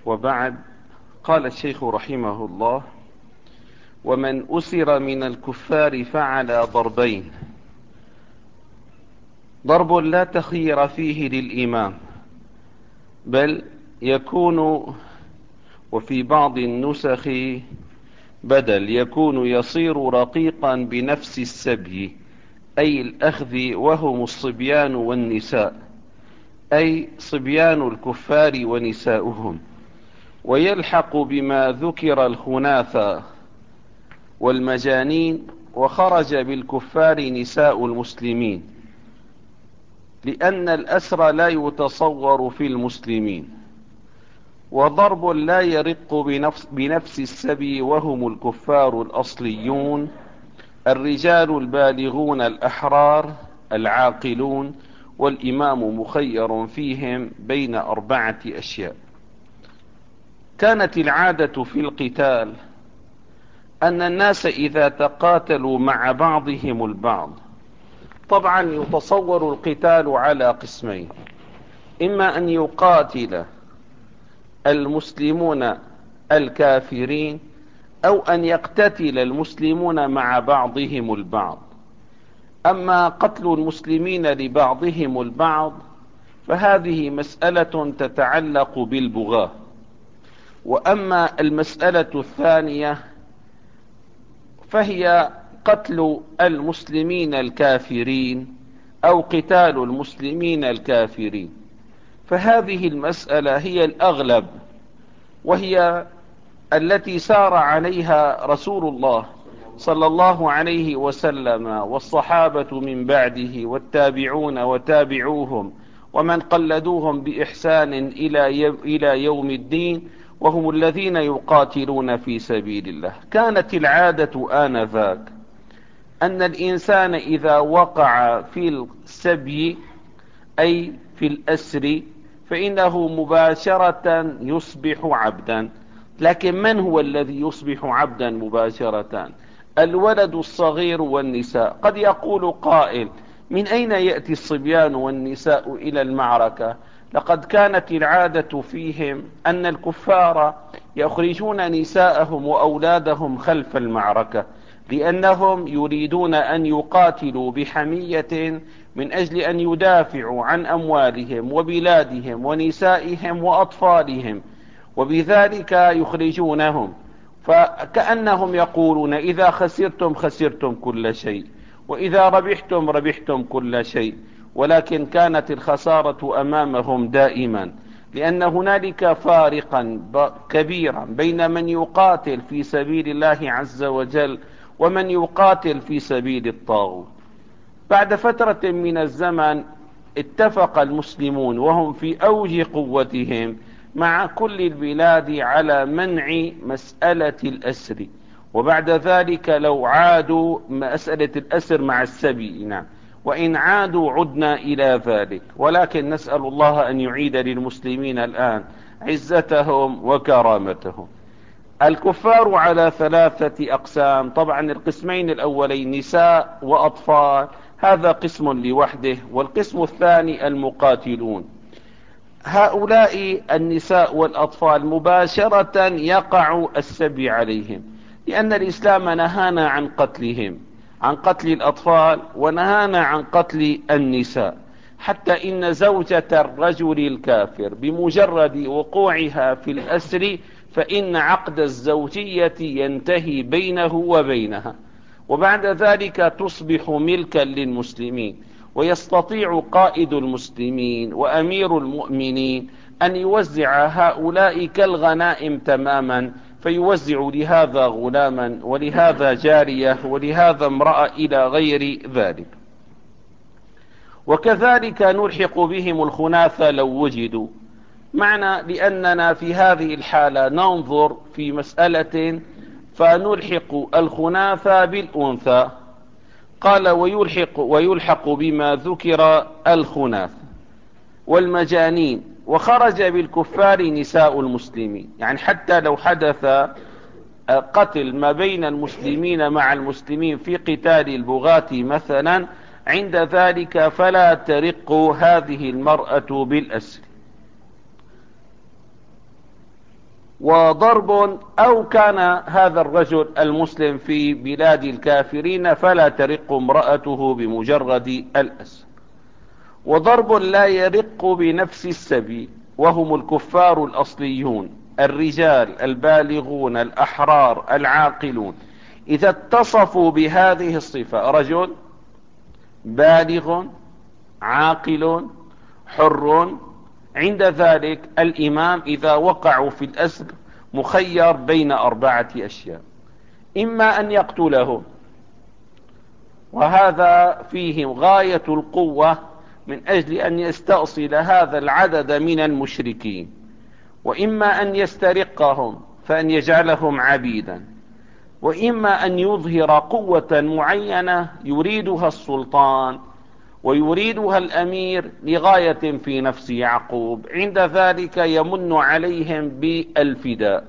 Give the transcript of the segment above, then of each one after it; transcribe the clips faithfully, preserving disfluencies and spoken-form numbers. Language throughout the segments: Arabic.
وبعد. قال الشيخ رحمه الله: ومن أسر من الكفار فعلى ضربين: ضرب لا تخير فيه للإمام، بل يكون، وفي بعض النسخ بدل، يكون يصير رقيقا بنفس السبي، أي الأخذ، وهم الصبيان والنساء، أي صبيان الكفار ونساؤهم، ويلحق بما ذكر الخناثة والمجانين، وخرج بالكفار نساء المسلمين، لأن الأسر لا يتصور في المسلمين. وضرب لا يرق بنفس, بنفس السبي، وهم الكفار الأصليون، الرجال البالغون الأحرار العاقلون، والإمام مخير فيهم بين أربعة أشياء. كانت العادة في القتال أن الناس إذا تقاتلوا مع بعضهم البعض، طبعا يتصور القتال على قسمين: إما أن يقاتل المسلمون الكافرين، أو أن يقتتل المسلمون مع بعضهم البعض. أما قتل المسلمين لبعضهم البعض فهذه مسألة تتعلق بالبغاة. وأما المسألة الثانية فهي قتل المسلمين الكافرين أو قتال المسلمين الكافرين، فهذه المسألة هي الأغلب، وهي التي سار عليها رسول الله صلى الله عليه وسلم والصحابة من بعده، والتابعون وتابعوهم، ومن قلدوهم بإحسان إلى يوم الدين، وهم الذين يقاتلون في سبيل الله. كانت العادة آنذاك أن الإنسان إذا وقع في السبي، أي في الأسر، فإنه مباشرة يصبح عبدا. لكن من هو الذي يصبح عبدا مباشرة؟ الولد الصغير والنساء. قد يقول قائل: من أين يأتي الصبيان والنساء إلى المعركة؟ لقد كانت العادة فيهم أن الكفار يخرجون نساءهم وأولادهم خلف المعركة، لأنهم يريدون أن يقاتلوا بحمية من أجل أن يدافعوا عن أموالهم وبلادهم ونسائهم وأطفالهم، وبذلك يخرجونهم. فكأنهم يقولون: إذا خسرتم خسرتم كل شيء، وإذا ربحتم ربحتم كل شيء. ولكن كانت الخسارة أمامهم دائما، لأن هنالك فارقا كبيرا بين من يقاتل في سبيل الله عز وجل ومن يقاتل في سبيل الطاغوت. بعد فترة من الزمن اتفق المسلمون وهم في أوج قوتهم مع كل البلاد على منع مسألة الأسر، وبعد ذلك لو عادوا مسألة الأسر مع السبي، نعم، وإن عادوا عدنا إلى ذلك. ولكن نسأل الله أن يعيد للمسلمين الآن عزتهم وكرامتهم. الكفار على ثلاثة أقسام. طبعا القسمين الأولين نساء وأطفال، هذا قسم لوحده، والقسم الثاني المقاتلون. هؤلاء النساء والأطفال مباشرة يقع السبي عليهم، لأن الإسلام نهانا عن قتلهم، عن قتل الأطفال، ونهانا عن قتل النساء. حتى إن زوجة الرجل الكافر بمجرد وقوعها في الأسر فإن عقد الزوجية ينتهي بينه وبينها، وبعد ذلك تصبح ملكا للمسلمين، ويستطيع قائد المسلمين وأمير المؤمنين أن يوزع هؤلاء كالغنائم تماما، فيوزع لهذا غلاما ولهذا جارية ولهذا امرأة إلى غير ذلك. وكذلك نلحق بهم الخناثة لو وجدوا معنا، لأننا في هذه الحالة ننظر في مسألة فنلحق الخناثة بالأنثى. قال: ويلحق, ويلحق بما ذكر الخناث والمجانين، وخرج بالكفار نساء المسلمين. يعني حتى لو حدث قتل ما بين المسلمين مع المسلمين في قتال البغاة مثلا، عند ذلك فلا ترق هذه المرأة بالأسر. وضرب، أو كان هذا الرجل المسلم في بلاد الكافرين فلا ترق امرأته بمجرد الأسر. وضرب لا يرق بنفس السبيل، وهم الكفار الأصليون الرجال البالغون الأحرار العاقلون، إذا اتصفوا بهذه الصفة: رجل بالغ عاقل حر، عند ذلك الإمام إذا وقعوا في الأسر مخير بين أربعة أشياء: إما أن يقتله، وهذا فيه غاية القوة من أجل أن يستأصل هذا العدد من المشركين، وإما أن يسترقهم فأن يجعلهم عبيدا، وإما أن يظهر قوة معينة يريدها السلطان ويريدها الأمير لغاية في نفس يعقوب، عند ذلك يمن عليهم بالفداء،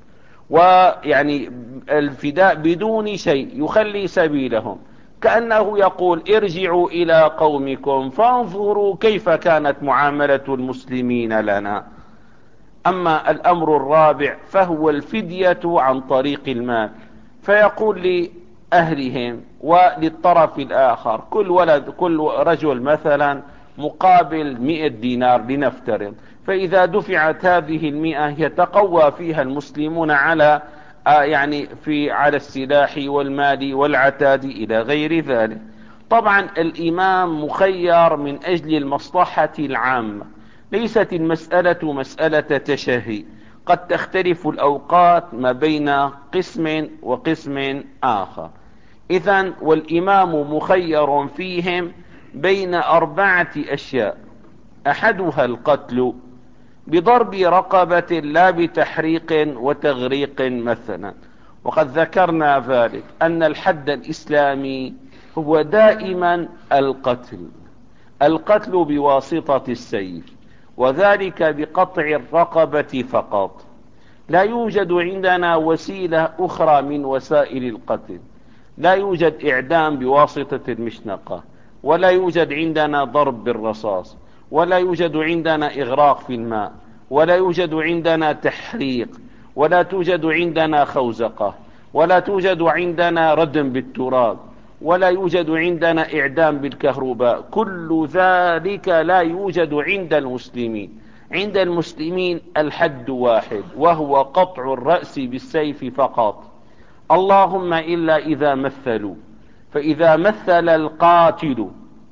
ويعني الفداء بدون شيء يخلي سبيلهم، كأنه يقول: ارجعوا إلى قومكم فانظروا كيف كانت معاملة المسلمين لنا. أما الأمر الرابع فهو الفدية عن طريق المال، فيقول لأهلهم وللطرف الآخر: كل ولد كل رجل مثلا مقابل مئة دينار لنفترض، فإذا دفعت هذه المئة يتقوى فيها المسلمون على آه يعني في على السلاح والمال والعتاد إلى غير ذلك. طبعا الإمام مخير من أجل المصلحة العامة، ليست المسألة مسألة تشهي، قد تختلف الأوقات ما بين قسم وقسم آخر. إذن والإمام مخير فيهم بين أربعة أشياء: أحدها القتل بضرب رقبة لا بتحريق وتغريق مثلا، وقد ذكرنا ذلك أن الحد الإسلامي هو دائما القتل، القتل بواسطة السيف، وذلك بقطع الرقبة فقط. لا يوجد عندنا وسيلة أخرى من وسائل القتل، لا يوجد إعدام بواسطة المشنقة، ولا يوجد عندنا ضرب بالرصاص، ولا يوجد عندنا إغراق في الماء، ولا يوجد عندنا تحريق، ولا توجد عندنا خوزقة، ولا توجد عندنا ردم بالتراب، ولا يوجد عندنا إعدام بالكهرباء. كل ذلك لا يوجد عند المسلمين. عند المسلمين الحد واحد، وهو قطع الرأس بالسيف فقط، اللهم إلا إذا مثلوا، فإذا مثل القاتل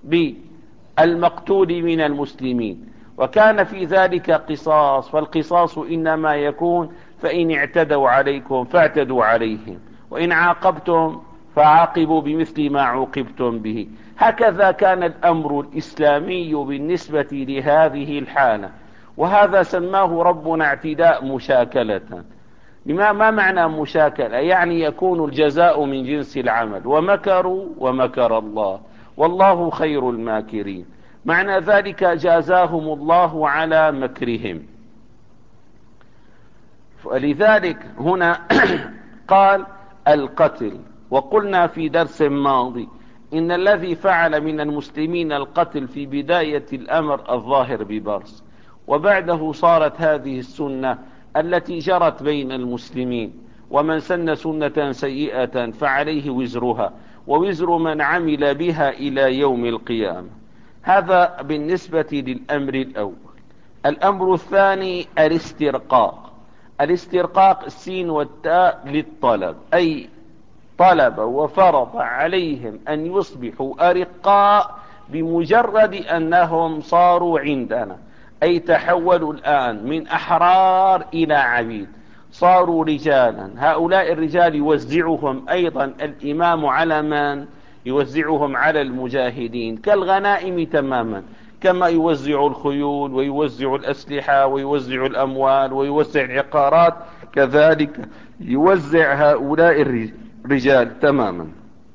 بالمقتول من المسلمين وكان في ذلك قصاص، فالقصاص إنما يكون فإن اعتدوا عليكم فاعتدوا عليهم، وإن عاقبتم فعاقبوا بمثل ما عوقبتم به. هكذا كان الأمر الإسلامي بالنسبة لهذه الحالة، وهذا سماه ربنا اعتداء مشاكلة. بما ما معنى مشاكلة؟ يعني يكون الجزاء من جنس العمل، ومكروا ومكر الله والله خير الماكرين، معنى ذلك جازاهم الله على مكرهم. ولذلك هنا قال القتل. وقلنا في درس ماضي إن الذي فعل من المسلمين القتل في بداية الأمر الظاهر ببرص، وبعده صارت هذه السنة التي جرت بين المسلمين، ومن سن سنة سيئة فعليه وزرها ووزر من عمل بها إلى يوم القيامة. هذا بالنسبة للأمر الأول. الأمر الثاني الاسترقاق. الاسترقاق السين والتاء للطلب، أي طلب وفرض عليهم أن يصبحوا أرقاء بمجرد أنهم صاروا عندنا، أي تحولوا الآن من أحرار إلى عبيد، صاروا رجالا. هؤلاء الرجال يوزعهم أيضا الإمام على من؟ يوزعهم على المجاهدين كالغنائم تماما، كما يوزع الخيول ويوزع الأسلحة ويوزع الأموال ويوزع العقارات، كذلك يوزع هؤلاء الرجال تماما.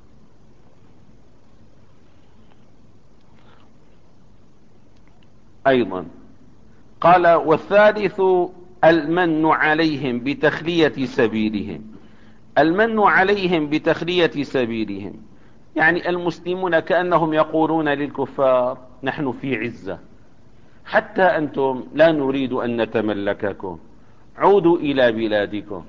أيضا قال والثالث المن عليهم بتخلية سبيلهم. المن عليهم بتخلية سبيلهم يعني المسلمون كأنهم يقولون للكفار: نحن في عزة، حتى أنتم لا نريد أن نتملككم، عودوا إلى بلادكم،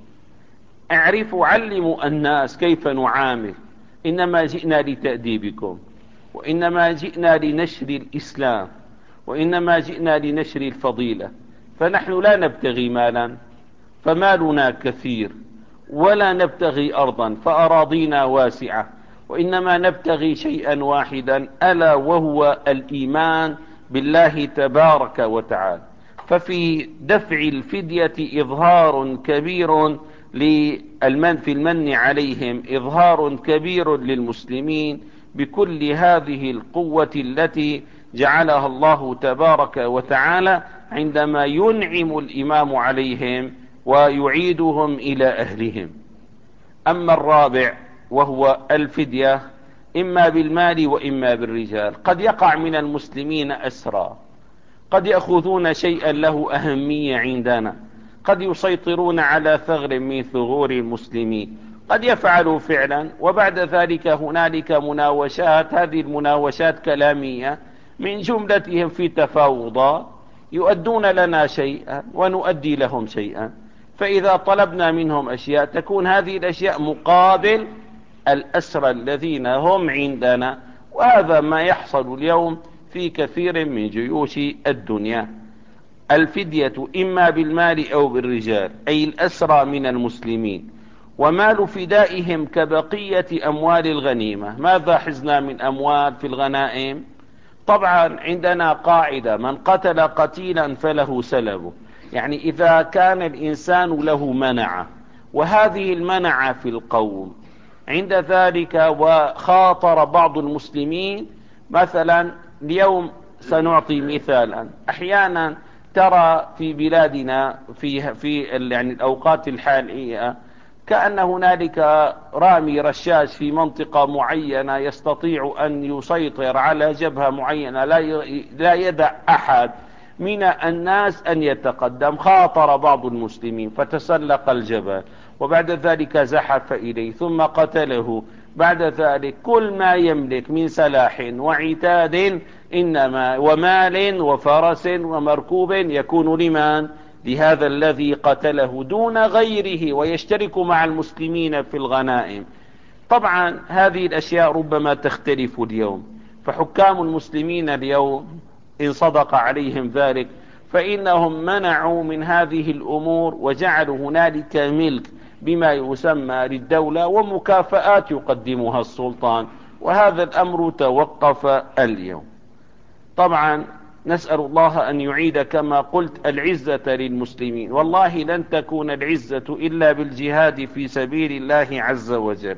اعرفوا علموا الناس كيف نعامل. إنما جئنا لتأديبكم، وإنما جئنا لنشر الإسلام، وإنما جئنا لنشر الفضيلة. فنحن لا نبتغي مالا، فمالنا كثير، ولا نبتغي أرضا فأراضينا واسعة، وإنما نبتغي شيئا واحدا، ألا وهو الإيمان بالله تبارك وتعالى. ففي دفع الفدية إظهار كبير للمن في المن عليهم، إظهار كبير للمسلمين بكل هذه القوة التي جعلها الله تبارك وتعالى عندما ينعم الإمام عليهم ويعيدهم إلى أهلهم. أما الرابع وهو الفدية، إما بالمال وإما بالرجال. قد يقع من المسلمين أسرى، قد يأخذون شيئا له أهمية عندنا، قد يسيطرون على ثغر من ثغور المسلمين، قد يفعلوا فعلا، وبعد ذلك هنالك مناوشات، هذه المناوشات كلامية من جملتهم في تفاوضات، يؤدون لنا شيئا ونؤدي لهم شيئا. فإذا طلبنا منهم أشياء تكون هذه الأشياء مقابل الأسرى الذين هم عندنا. وهذا ما يحصل اليوم في كثير من جيوش الدنيا. الفدية إما بالمال أو بالرجال، أي الأسرى من المسلمين، ومال فدائهم كبقية أموال الغنيمة. ماذا حزنا من أموال في الغنائم؟ طبعا عندنا قاعدة: من قتل قتيلا فله سلبه. يعني إذا كان الإنسان له منعة، وهذه المنعة في القوم، عند ذلك وخاطر بعض المسلمين، مثلا اليوم سنعطي مثالا، أحيانا ترى في بلادنا في في يعني الأوقات الحالية كأن هنالك رامي رشاش في منطقة معينة يستطيع أن يسيطر على جبهة معينة، لا لا يدع أحد من الناس أن يتقدم. خاطر بعض المسلمين فتسلق الجبل، وبعد ذلك زحف إليه ثم قتله. بعد ذلك كل ما يملك من سلاح وعتاد إنما ومال وفرس ومركوب يكون لمن؟ لهذا الذي قتله دون غيره، ويشترك مع المسلمين في الغنائم. طبعا هذه الأشياء ربما تختلف اليوم، فحكام المسلمين اليوم إن صدق عليهم ذلك فإنهم منعوا من هذه الأمور، وجعلوا هنالك ملك بما يسمى للدولة ومكافآت يقدمها السلطان، وهذا الأمر توقف اليوم. طبعا نسأل الله أن يعيد كما قلت العزة للمسلمين، والله لن تكون العزة إلا بالجهاد في سبيل الله عز وجل.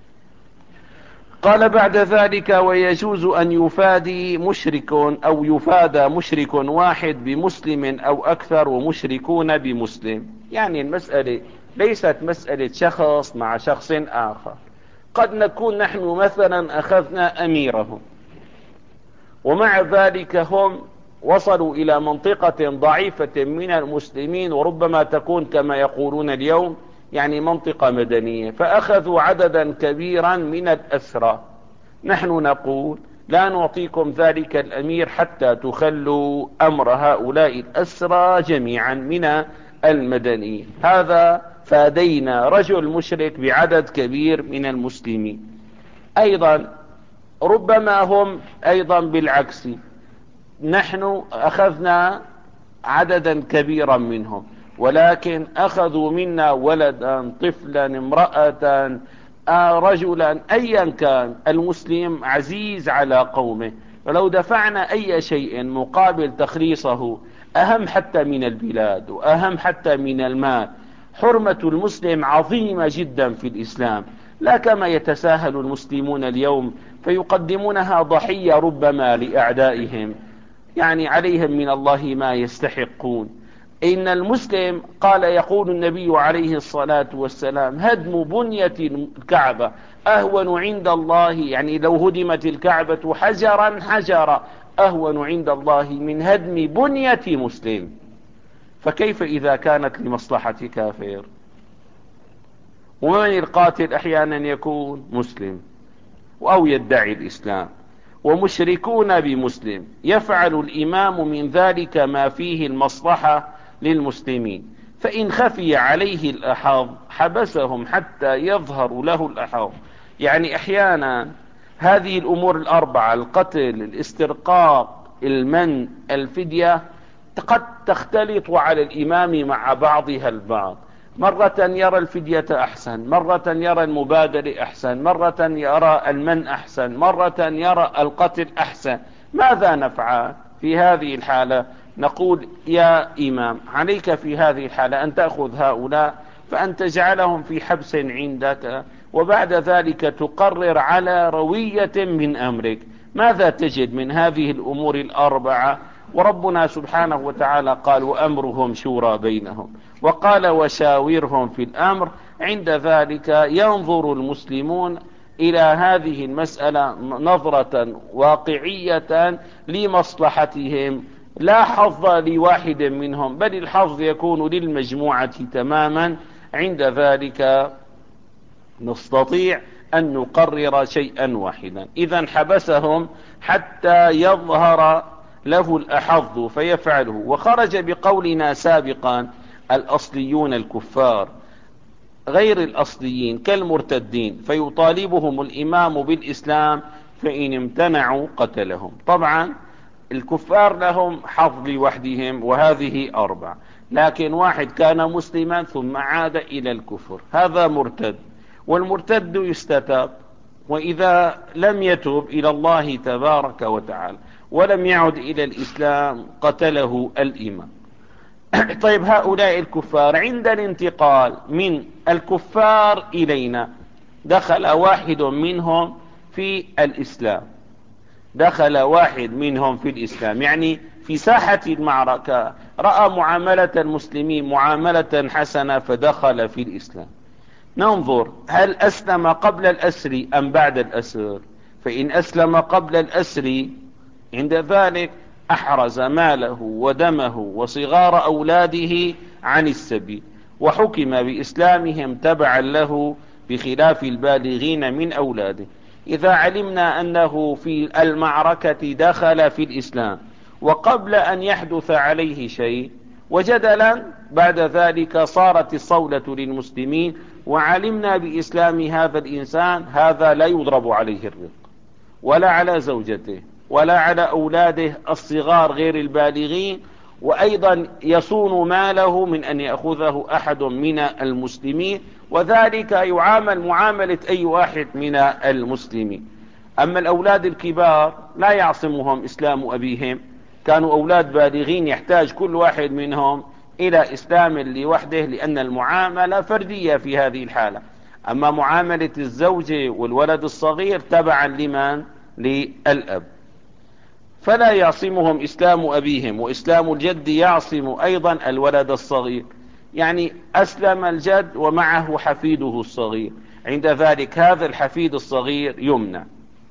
قال بعد ذلك: ويجوز أن يفادي مشرك أو يفادى مشرك واحد بمسلم أو أكثر ومشركون بمسلم. يعني المسألة ليست مسألة شخص مع شخص آخر. قد نكون نحن مثلا أخذنا أميرهم، ومع ذلك هم وصلوا إلى منطقة ضعيفة من المسلمين، وربما تكون كما يقولون اليوم يعني منطقة مدنية، فأخذوا عددا كبيرا من الأسرى. نحن نقول: لا نعطيكم ذلك الأمير حتى تخلوا أمر هؤلاء الأسرى جميعا من المدنيين. هذا فادينا رجل مشرك بعدد كبير من المسلمين. أيضا ربما هم أيضا بالعكس، نحن أخذنا عددا كبيرا منهم، ولكن أخذوا منا ولدا، طفلا، امرأة، رجلا، أيا كان. المسلم عزيز على قومه، ولو دفعنا أي شيء مقابل تخليصه أهم حتى من البلاد وأهم حتى من المال. حرمة المسلم عظيمة جدا في الإسلام، لا كما يتساهل المسلمون اليوم فيقدمونها ضحية ربما لأعدائهم، يعني عليهم من الله ما يستحقون. إن المسلم قال يقول النبي عليه الصلاة والسلام: هدم بنية الكعبة أهون عند الله، يعني لو هدمت الكعبة حجرا حجرا أهون عند الله من هدم بنية مسلم. فكيف إذا كانت لمصلحة كافر؟ ومن القاتل أحيانا يكون مسلم أو يدعي الإسلام، ومشركون بمسلم. يفعل الإمام من ذلك ما فيه المصلحة للمسلمين، فإن خفي عليه الأحظ حبسهم حتى يظهر له الأحظ. يعني أحيانا هذه الأمور الأربعة، القتل، الاسترقاق، المن، الفدية، قد تختلط على الإمام مع بعضها البعض. مرة يرى الفدية أحسن، مرة يرى المبادرة أحسن، مرة يرى المن أحسن، مرة يرى القتل أحسن. ماذا نفعل في هذه الحالة؟ نقول يا إمام عليك في هذه الحالة أن تأخذ هؤلاء فأن تجعلهم في حبس عندك، وبعد ذلك تقرر على روية من أمرك ماذا تجد من هذه الأمور الأربعة. وربنا سبحانه وتعالى قال وأمرهم شورى بينهم، وقال وشاورهم في الأمر. عند ذلك ينظر المسلمون إلى هذه المسألة نظرة واقعية لمصلحتهم، لا حظ لواحد منهم بل الحظ يكون للمجموعة تماما. عند ذلك نستطيع أن نقرر شيئا واحدا. إذا حبسهم حتى يظهر له الأحظ فيفعله. وخرج بقولنا سابقا الأصليون الكفار غير الأصليين كالمرتدين، فيطالبهم الإمام بالإسلام، فإن امتنعوا قتلهم. طبعا الكفار لهم حظ لوحدهم وهذه أربع، لكن واحد كان مسلما ثم عاد إلى الكفر هذا مرتد، والمرتد يستتاب، وإذا لم يتوب إلى الله تبارك وتعالى ولم يعد إلى الإسلام قتله الإمام. طيب هؤلاء الكفار عند الانتقال من الكفار إلينا دخل واحد منهم في الإسلام، دخل واحد منهم في الإسلام يعني في ساحة المعركة رأى معاملة المسلمين معاملة حسنة فدخل في الإسلام. ننظر هل أسلم قبل الأسر أم بعد الأسر. فإن أسلم قبل الأسر عند ذلك أحرز ماله ودمه وصغار أولاده عن السبي، وحكم بإسلامهم تبعا له بخلاف البالغين من أولاده. إذا علمنا أنه في المعركة دخل في الإسلام وقبل أن يحدث عليه شيء، وجدلا بعد ذلك صارت الصولة للمسلمين وعلمنا بإسلام هذا الإنسان، هذا لا يضرب عليه الرق ولا على زوجته ولا على أولاده الصغار غير البالغين، وأيضا يصون ماله من أن يأخذه أحد من المسلمين، وذلك يعامل معاملة أي واحد من المسلمين. أما الأولاد الكبار لا يعصمهم إسلام أبيهم، كانوا أولاد بالغين يحتاج كل واحد منهم إلى إسلام لوحده، لأن المعاملة فردية في هذه الحالة. أما معاملة الزوج والولد الصغير تبعا لمن؟ للأب، فلا يعصمهم إسلام أبيهم، وإسلام الجد يعصم أيضا الولد الصغير. يعني أسلم الجد ومعه حفيده الصغير، عند ذلك هذا الحفيد الصغير يمنع.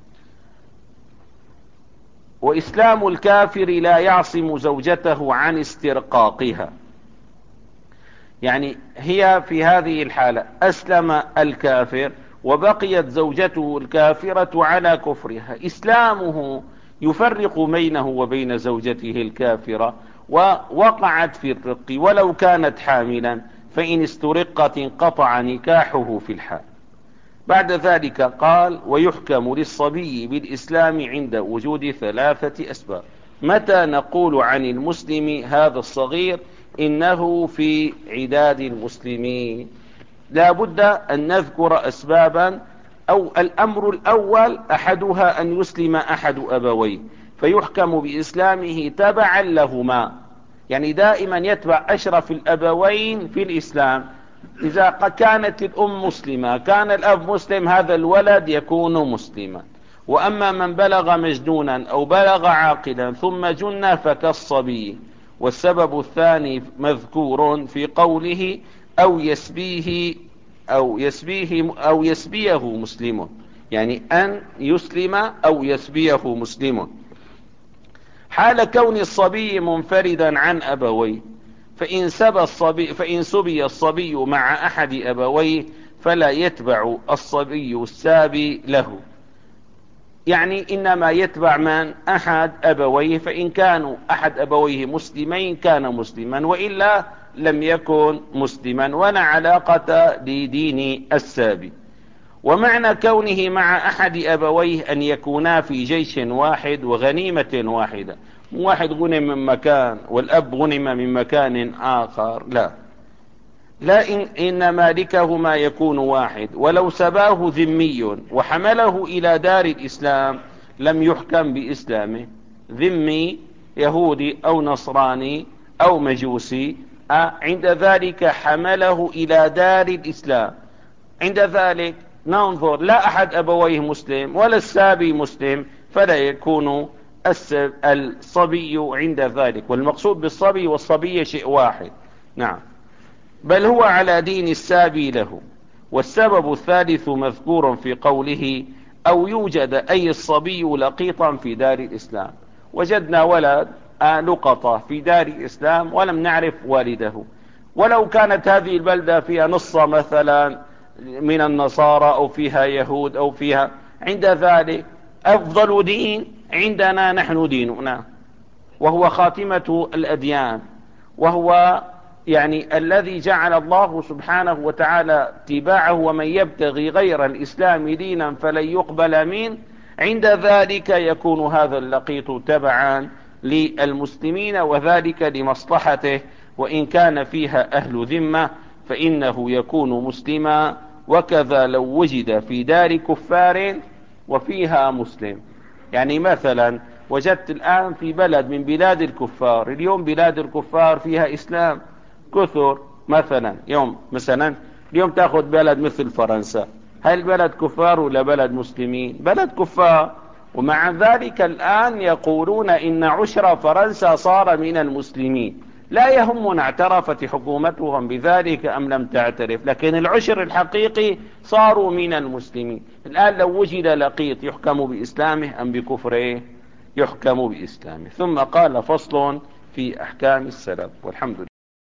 وإسلام الكافر لا يعصم زوجته عن استرقاقها، يعني هي في هذه الحالة أسلم الكافر وبقيت زوجته الكافرة على كفرها، إسلامه يفرق بينه وبين زوجته الكافرة، ووقعت في الرق ولو كانت حاملا، فإن استرقت انقطع نكاحه في الحال. بعد ذلك قال ويحكم للصبي بالإسلام عند وجود ثلاثة أسباب. متى نقول عن المسلم هذا الصغير إنه في عداد المسلمين؟ لا بد أن نذكر أسبابا. أو الأمر الأول أحدها أن يسلم أحد أبويه فيحكم بإسلامه تبعا لهما، يعني دائما يتبع أشرف الأبوين في الإسلام. إذا كانت الأم مسلمة كان الأب مسلم، هذا الولد يكون مسلما. وأما من بلغ مجنونا أو بلغ عاقلا ثم جن فكالصبي. والسبب الثاني مذكور في قوله أو يسبيه أو يسبيه أو يسبيه مسلم، يعني أن يسلم أو يسبيه مسلم. حال كون الصبي منفردا عن أبويه، فإن سبى الصبي فإن سبي الصبي مع أحد أبويه فلا يتبع الصبي السابي له، يعني إنما يتبع من؟ أحد أبويه، فإن كانوا أحد أبويه مسلمين كان مسلما، وإلا لم يكن مسلما ولا علاقة لدين السابي. ومعنى كونه مع أحد أبويه أن يكونا في جيش واحد وغنيمة واحدة، واحد غنم من مكان والأب غنم من مكان آخر، لا لا إن, إن مالكهما يكون واحد. ولو سباه ذمي وحمله إلى دار الإسلام لم يحكم بإسلامه. ذمي يهودي أو نصراني أو مجوسي، عند ذلك حمله إلى دار الإسلام، عند ذلك ننظر لا أحد أبويه مسلم ولا السابي مسلم، فلا يكون الصبي عند ذلك. والمقصود بالصبي والصبي شيء واحد، نعم، بل هو على دين السابي له. والسبب الثالث مذكور في قوله أو يوجد أي الصبي لقيطا في دار الإسلام. وجدنا ولد لقطة في دار الإسلام ولم نعرف والده، ولو كانت هذه البلدة فيها نصة مثلا من النصارى أو فيها يهود أو فيها، عند ذلك أفضل دين عندنا نحن ديننا، وهو خاتمة الأديان، وهو يعني الذي جعل الله سبحانه وتعالى اتباعه. ومن يبتغي غير الإسلام دينا فلن يقبل منه، عند ذلك يكون هذا اللقيط تبعا للمسلمين، وذلك لمصلحته. وإن كان فيها أهل ذمة فإنه يكون مسلما. وكذا لو وجد في دار كفار وفيها مسلم، يعني مثلا وجدت الآن في بلد من بلاد الكفار، اليوم بلاد الكفار فيها إسلام كثر، مثلا يوم مثلا اليوم تأخذ بلد مثل فرنسا، هل البلد كفار ولا بلد مسلمين؟ بلد كفار. ومع ذلك الآن يقولون إن عشر فرنسا صار من المسلمين. لا يهمنا اعترفت حكومتهم بذلك أم لم تعترف، لكن العشر الحقيقي صاروا من المسلمين. الآن لو وجد لقيط يحكم بإسلامه أم بكفره؟ يحكم بإسلامه. ثم قال فصل في أحكام السلف، والحمد لله.